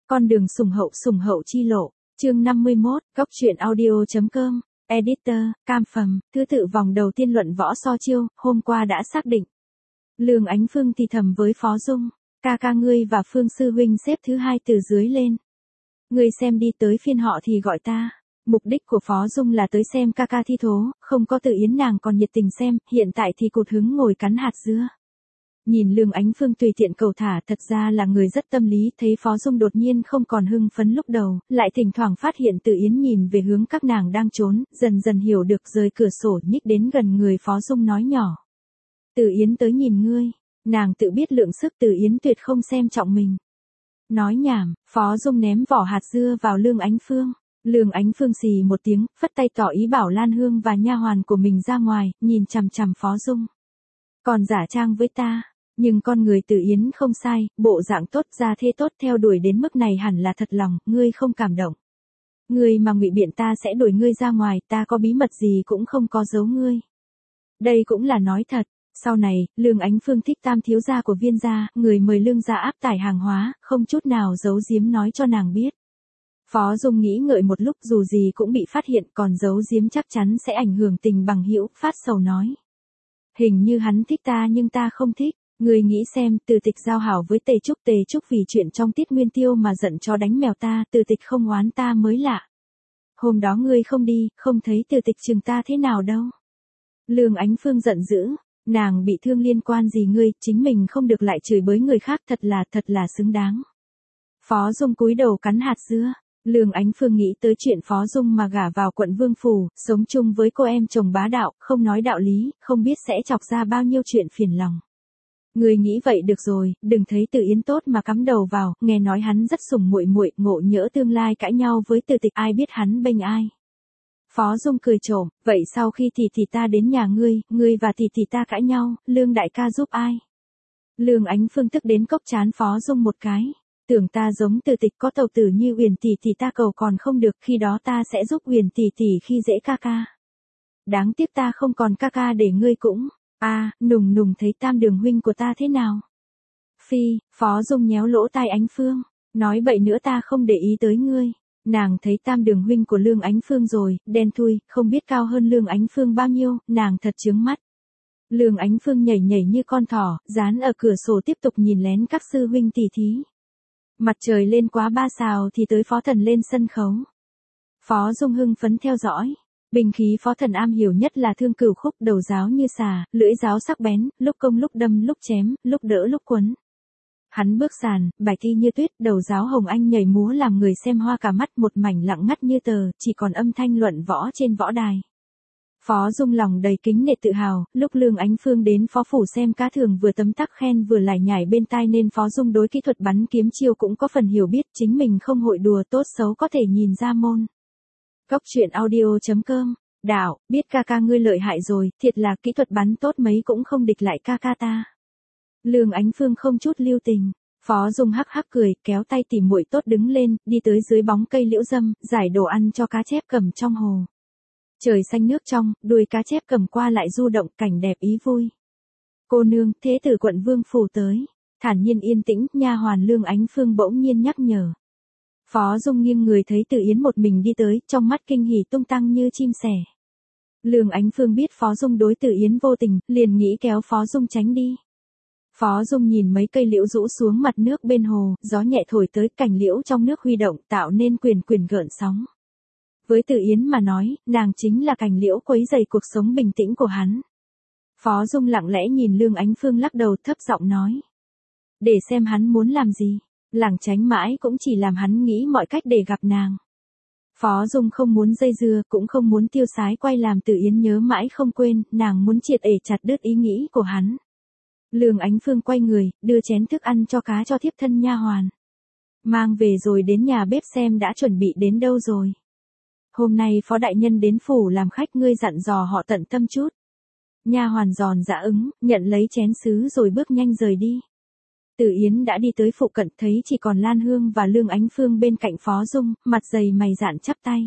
Con đường sủng hậu chi lộ, chương 51, góc truyện audio.com, editor, cam phẩm, thứ tự vòng đầu tiên luận võ so chiêu, hôm qua đã xác định. Lương Ánh Phương thì thầm với Phó Dung, ca ngươi và Phương sư huynh xếp thứ hai từ dưới lên. Ngươi xem đi, tới phiên họ thì gọi ta. Mục đích của Phó Dung là tới xem ca thi thố, không có Từ Yến nàng còn nhiệt tình xem, hiện tại thì cụt hứng ngồi cắn hạt dưa. Nhìn Lương Ánh Phương tùy tiện cầu thả, thật ra là người rất tâm lý, thấy Phó Dung đột nhiên không còn hưng phấn lúc đầu, lại thỉnh thoảng phát hiện Từ Yến nhìn về hướng các nàng đang trốn, dần dần hiểu được, rời cửa sổ nhích đến gần người Phó Dung nói nhỏ. Từ Yến tới nhìn ngươi, nàng tự biết lượng sức, Từ Yến tuyệt không xem trọng mình. Nói nhảm, Phó Dung ném vỏ hạt dưa vào Lương Ánh Phương. Lương Ánh Phương xì một tiếng, phất tay tỏ ý bảo Lan Hương và nha hoàn của mình ra ngoài, nhìn chằm chằm Phó Dung. Còn giả trang với ta, nhưng con người Từ Yến không sai, bộ dạng tốt, gia thế tốt, theo đuổi đến mức này hẳn là thật lòng, ngươi không cảm động. Ngươi mà ngụy biện ta sẽ đuổi ngươi ra ngoài, ta có bí mật gì cũng không có giấu ngươi. Đây cũng là nói thật. Sau này, Lương Ánh Phương thích Tam thiếu gia của Viên gia, người mời Lương gia áp tải hàng hóa, không chút nào giấu giếm nói cho nàng biết. Phó Dung nghĩ ngợi một lúc, dù gì cũng bị phát hiện, còn giấu giếm chắc chắn sẽ ảnh hưởng tình bằng hữu, phát sầu nói. Hình như hắn thích ta nhưng ta không thích, người nghĩ xem, Từ Tịch giao hảo với Tề Trúc vì chuyện trong Tiết Nguyên Tiêu mà giận chó đánh mèo ta, Từ Tịch không oán ta mới lạ. Hôm đó ngươi không đi, không thấy Từ Tịch chừng ta thế nào đâu. Lương Ánh Phương giận dữ, nàng bị thương liên quan gì ngươi, chính mình không được lại chửi bới người khác, thật là xứng đáng. Phó Dung cúi đầu cắn hạt dưa. Lương Ánh Phương nghĩ tới chuyện Phó Dung mà gả vào quận Vương Phủ, sống chung với cô em chồng bá đạo, không nói đạo lý, không biết sẽ chọc ra bao nhiêu chuyện phiền lòng. Người nghĩ vậy được rồi, đừng thấy Từ Yến tốt mà cắm đầu vào, nghe nói hắn rất sủng muội, ngộ nhỡ tương lai cãi nhau với Từ Tịch, ai biết hắn bênh ai. Phó Dung cười trộm, vậy sau khi thì ta đến nhà ngươi và thì ta cãi nhau, Lương đại ca giúp ai? Lương Ánh Phương tức đến cốc chán Phó Dung một cái. Tưởng ta giống Từ Tịch, có tàu tử như Uyển tỷ ta cầu còn không được, khi đó ta sẽ giúp Uyển tỷ khi dễ ca. Đáng tiếc ta không còn ca để ngươi cũng. Nùng thấy Tam đường huynh của ta thế nào? Phi, Phó Dung nhéo lỗ tai Ánh Phương, nói bậy nữa ta không để ý tới ngươi. Nàng thấy Tam đường huynh của Lương Ánh Phương rồi, đen thui, không biết cao hơn Lương Ánh Phương bao nhiêu, nàng thật chướng mắt. Lương Ánh Phương nhảy như con thỏ, dán ở cửa sổ tiếp tục nhìn lén các sư huynh tỷ thí. Mặt trời lên quá 3 sào thì tới Phó Thần lên sân khấu. Phó Dung hưng phấn theo dõi. Binh khí Phó Thần am hiểu nhất là thương cửu khúc, đầu giáo như xà, lưỡi giáo sắc bén, lúc công lúc đâm lúc chém, lúc đỡ lúc quấn. Hắn bước sàn, bài thi như tuyết, đầu giáo hồng anh nhảy múa làm người xem hoa cả mắt, một mảnh lặng ngắt như tờ, chỉ còn âm thanh luận võ trên võ đài. Phó Dung lòng đầy kính nể tự hào, lúc Lương Ánh Phương đến Phó Phủ xem cá thường vừa tấm tắc khen vừa lải nhải bên tai nên Phó Dung đối kỹ thuật bắn kiếm chiêu cũng có phần hiểu biết, chính mình không hội đùa, tốt xấu có thể nhìn ra môn. Góc truyện audio.com, đạo, biết ca ngươi lợi hại rồi, thiệt là kỹ thuật bắn tốt mấy cũng không địch lại ca ta. Lương Ánh Phương không chút lưu tình. Phó Dung hắc cười, kéo tay tỉ muội tốt đứng lên, đi tới dưới bóng cây liễu dâm, giải đồ ăn cho cá chép cầm trong hồ. Trời xanh nước trong, đuôi cá chép cầm qua lại du động, cảnh đẹp ý vui. Cô nương, thế tử quận Vương Phủ tới. Thản nhiên yên tĩnh, nha hoàn Lương Ánh Phương bỗng nhiên nhắc nhở. Phó Dung nghiêng người thấy Từ Yến một mình đi tới, trong mắt kinh hỉ tung tăng như chim sẻ. Lương Ánh Phương biết Phó Dung đối Từ Yến vô tình, liền nghĩ kéo Phó Dung tránh đi. Phó Dung nhìn mấy cây liễu rũ xuống mặt nước bên hồ, gió nhẹ thổi tới, cành liễu trong nước huy động tạo nên quyền gợn sóng. Với Từ Yến mà nói, nàng chính là cành liễu quấy rầy cuộc sống bình tĩnh của hắn. Phó Dung lặng lẽ nhìn Lương Ánh Phương lắc đầu, thấp giọng nói. Để xem hắn muốn làm gì, lảng tránh mãi cũng chỉ làm hắn nghĩ mọi cách để gặp nàng. Phó Dung không muốn dây dưa, cũng không muốn tiêu sái quay làm Từ Yến nhớ mãi không quên, nàng muốn triệt để chặt đứt ý nghĩ của hắn. Lương Ánh Phương quay người, đưa chén thức ăn cho cá cho thiếp thân nha hoàn. Mang về rồi đến nhà bếp xem đã chuẩn bị đến đâu rồi. Hôm nay Phó đại nhân đến phủ làm khách, ngươi dặn dò họ tận tâm chút. Nha hoàn giòn dạ ứng, nhận lấy chén sứ rồi bước nhanh rời đi. Từ Yến đã đi tới phụ cận, thấy chỉ còn Lan Hương và Lương Ánh Phương bên cạnh Phó Dung, mặt dày mày dạn chắp tay.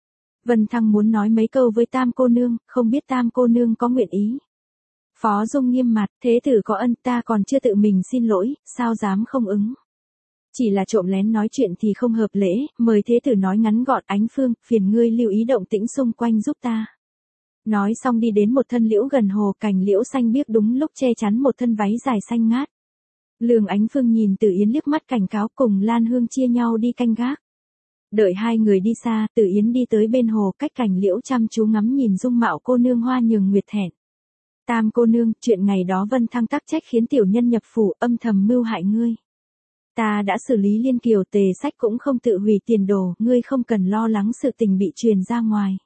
Vân Thăng muốn nói mấy câu với Tam cô nương, không biết Tam cô nương có nguyện ý. Phó Dung nghiêm mặt, thế tử có ân, ta còn chưa tự mình xin lỗi, sao dám không ứng. Chỉ là trộm lén nói chuyện thì không hợp lễ, mời thế tử nói ngắn gọn, Ánh Phương, phiền ngươi lưu ý động tĩnh xung quanh giúp ta. Nói xong đi đến một thân liễu gần hồ, cành liễu xanh biếc đúng lúc che chắn một thân váy dài xanh ngát. Lương Ánh Phương nhìn Từ Yến liếc mắt cảnh cáo, cùng Lan Hương chia nhau đi canh gác. Đợi hai người đi xa, Từ Yến đi tới bên hồ, cách cành liễu chăm chú ngắm nhìn dung mạo cô nương Hoa Nhường Nguyệt thẹn. Tam cô nương, chuyện ngày đó Vân Thăng tắc trách khiến tiểu nhân nhập phủ, âm thầm mưu hại ngươi. Ta đã xử lý liên kiều, Tề Sách cũng không tự hủy tiền đồ, ngươi không cần lo lắng sự tình bị truyền ra ngoài.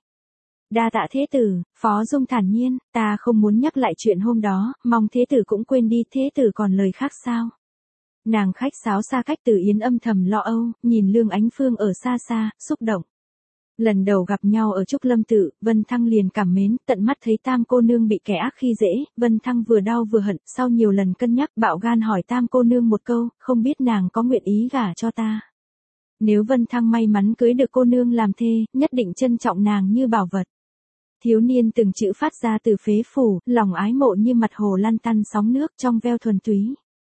Đa tạ thế tử. Phó Dung thản nhiên, ta không muốn nhắc lại chuyện hôm đó, mong thế tử cũng quên đi. Thế tử còn lời khác sao? Nàng khách sáo xa cách. Từ Yến âm thầm lo âu, nhìn Lương Ánh Phương ở xa xa, xúc động. Lần đầu gặp nhau ở Trúc Lâm Tự, Vân Thăng liền cảm mến, tận mắt thấy Tam cô nương bị kẻ ác khi dễ, Vân Thăng vừa đau vừa hận, sau nhiều lần cân nhắc bạo gan hỏi Tam cô nương một câu, không biết nàng có nguyện ý gả cho ta. Nếu Vân Thăng may mắn cưới được cô nương làm thê, nhất định trân trọng nàng như bảo vật. Thiếu niên từng chữ phát ra từ phế phủ, lòng ái mộ như mặt hồ lăn tăn sóng nước trong veo thuần túy.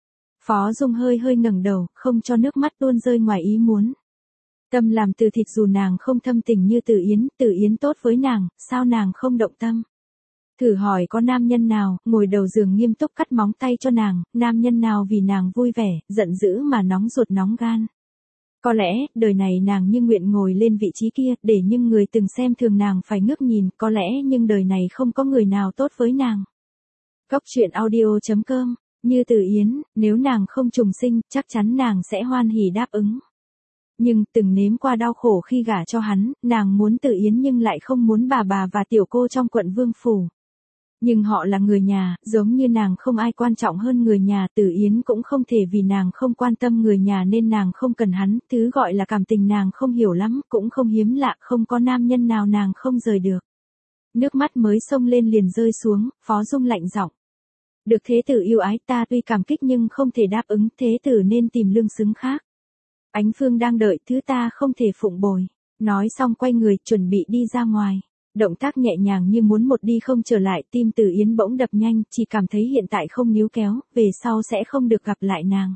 Phó Dung hơi hơi ngẩng đầu, không cho nước mắt tuôn rơi ngoài ý muốn. Tâm làm từ thịt, dù nàng không thâm tình như Từ Yến tốt với nàng, sao nàng không động tâm. Thử hỏi có nam nhân nào, ngồi đầu giường nghiêm túc cắt móng tay cho nàng, nam nhân nào vì nàng vui vẻ, giận dữ mà nóng ruột nóng gan. Có lẽ, đời này nàng như nguyện ngồi lên vị trí kia, để những người từng xem thường nàng phải ngước nhìn, có lẽ nhưng đời này không có người nào tốt với nàng. Cốc truyện audio.com, như Từ Yến, nếu nàng không trùng sinh, chắc chắn nàng sẽ hoan hỉ đáp ứng. Nhưng, từng nếm qua đau khổ khi gả cho hắn, nàng muốn Từ Yến nhưng lại không muốn bà và tiểu cô trong quận Vương Phủ. Nhưng họ là người nhà, giống như nàng không ai quan trọng hơn người nhà, Từ Yến cũng không thể vì nàng không quan tâm người nhà nên nàng không cần hắn, thứ gọi là cảm tình nàng không hiểu lắm, cũng không hiếm lạ, không có nam nhân nào nàng không rời được. Nước mắt mới xông lên liền rơi xuống, Phó Dung lạnh giọng. Được thế tử yêu ái, ta tuy cảm kích nhưng không thể đáp ứng, thế tử nên tìm lương xứng khác. Ánh Phương đang đợi, thứ ta không thể phụng bồi. Nói xong quay người, chuẩn bị đi ra ngoài. Động tác nhẹ nhàng như muốn một đi không trở lại, tim Từ Yến bỗng đập nhanh, chỉ cảm thấy hiện tại không níu kéo, về sau sẽ không được gặp lại nàng.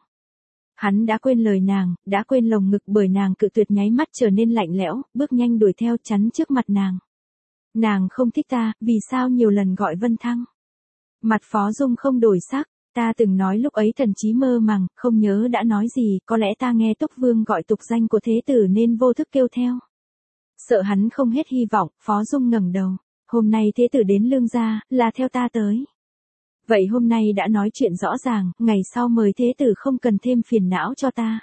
Hắn đã quên lời nàng, đã quên lồng ngực, bởi nàng cự tuyệt nháy mắt trở nên lạnh lẽo, bước nhanh đuổi theo chắn trước mặt nàng. Nàng không thích ta, vì sao nhiều lần gọi Vân Thăng? Mặt Phó Dung không đổi sắc. Ta từng nói lúc ấy thần trí mơ màng, không nhớ đã nói gì, có lẽ ta nghe Túc Vương gọi tục danh của thế tử nên vô thức kêu theo. Sợ hắn không hết hy vọng, Phó Dung ngẩng đầu. Hôm nay thế tử đến Lương gia, là theo ta tới. Vậy hôm nay đã nói chuyện rõ ràng, ngày sau mời thế tử không cần thêm phiền não cho ta.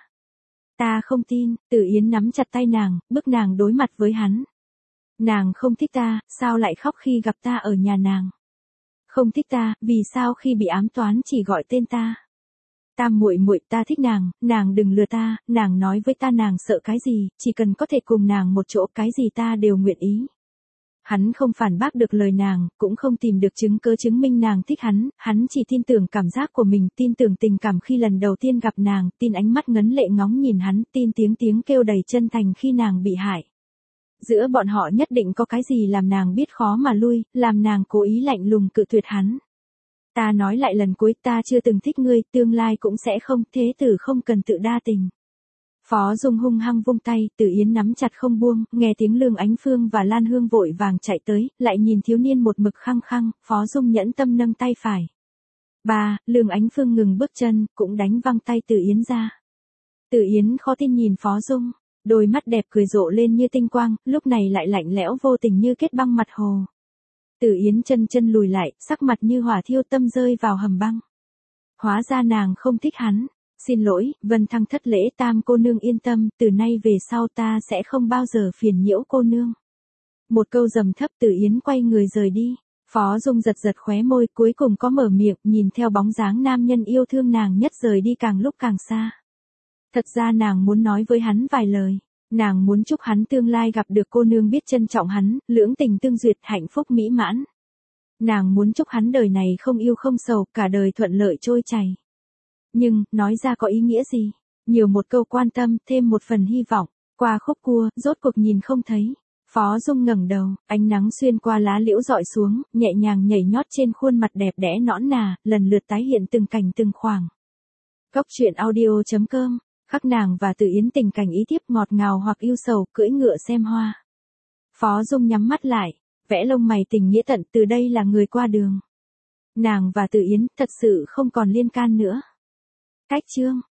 Ta không tin. Từ Yến nắm chặt tay nàng, bức nàng đối mặt với hắn. Nàng không thích ta, sao lại khóc khi gặp ta ở nhà nàng? Không thích ta, vì sao khi bị ám toán chỉ gọi tên ta? Tam muội muội, ta thích nàng, nàng đừng lừa ta, nàng nói với ta nàng sợ cái gì, chỉ cần có thể cùng nàng một chỗ, cái gì ta đều nguyện ý. Hắn không phản bác được lời nàng, cũng không tìm được chứng cớ chứng minh nàng thích hắn chỉ tin tưởng cảm giác của mình, tin tưởng tình cảm khi lần đầu tiên gặp nàng, tin ánh mắt ngấn lệ ngóng nhìn hắn, tin tiếng kêu đầy chân thành khi nàng bị hại. Giữa bọn họ nhất định có cái gì làm nàng biết khó mà lui, làm nàng cố ý lạnh lùng cự tuyệt hắn. Ta nói lại lần cuối, ta chưa từng thích ngươi, tương lai cũng sẽ không, thế tử không cần tự đa tình. Phó Dung hung hăng vung tay, Từ Yến nắm chặt không buông, nghe tiếng Lương Ánh Phương và Lan Hương vội vàng chạy tới, lại nhìn thiếu niên một mực khăng khăng, Phó Dung nhẫn tâm nâng tay phải. Lương Ánh Phương ngừng bước chân, cũng đánh văng tay Từ Yến ra. Từ Yến khó tin nhìn Phó Dung. Đôi mắt đẹp cười rộ lên như tinh quang, lúc này lại lạnh lẽo vô tình như kết băng mặt hồ. Từ Yến chân lùi lại, sắc mặt như hỏa thiêu, tâm rơi vào hầm băng. Hóa ra nàng không thích hắn. Xin lỗi, Vân Thăng thất lễ, Tam cô nương yên tâm, từ nay về sau ta sẽ không bao giờ phiền nhiễu cô nương. Một câu trầm thấp, Từ Yến quay người rời đi. Phó Dung giật khóe môi, cuối cùng có mở miệng, nhìn theo bóng dáng nam nhân yêu thương nàng nhất rời đi càng lúc càng xa. Thật ra nàng muốn nói với hắn vài lời. Nàng muốn chúc hắn tương lai gặp được cô nương biết trân trọng hắn, lưỡng tình tương duyệt, hạnh phúc mỹ mãn. Nàng muốn chúc hắn đời này không yêu không sầu, cả đời thuận lợi trôi chảy. Nhưng, nói ra có ý nghĩa gì? Nhiều một câu quan tâm, thêm một phần hy vọng. Qua khúc cua, rốt cuộc nhìn không thấy. Phó Dung ngẩng đầu, ánh nắng xuyên qua lá liễu dọi xuống, nhẹ nhàng nhảy nhót trên khuôn mặt đẹp đẽ nõn nà, lần lượt tái hiện từng cảnh từng khoảng. Cốc truyện audio.com Khắc nàng và Từ Yến tình cảnh ý thiếp ngọt ngào hoặc yêu sầu, cưỡi ngựa xem hoa. Phó Dung nhắm mắt lại, vẽ lông mày tình nghĩa tận, từ đây là người qua đường. Nàng và Từ Yến thật sự không còn liên can nữa. Cách chương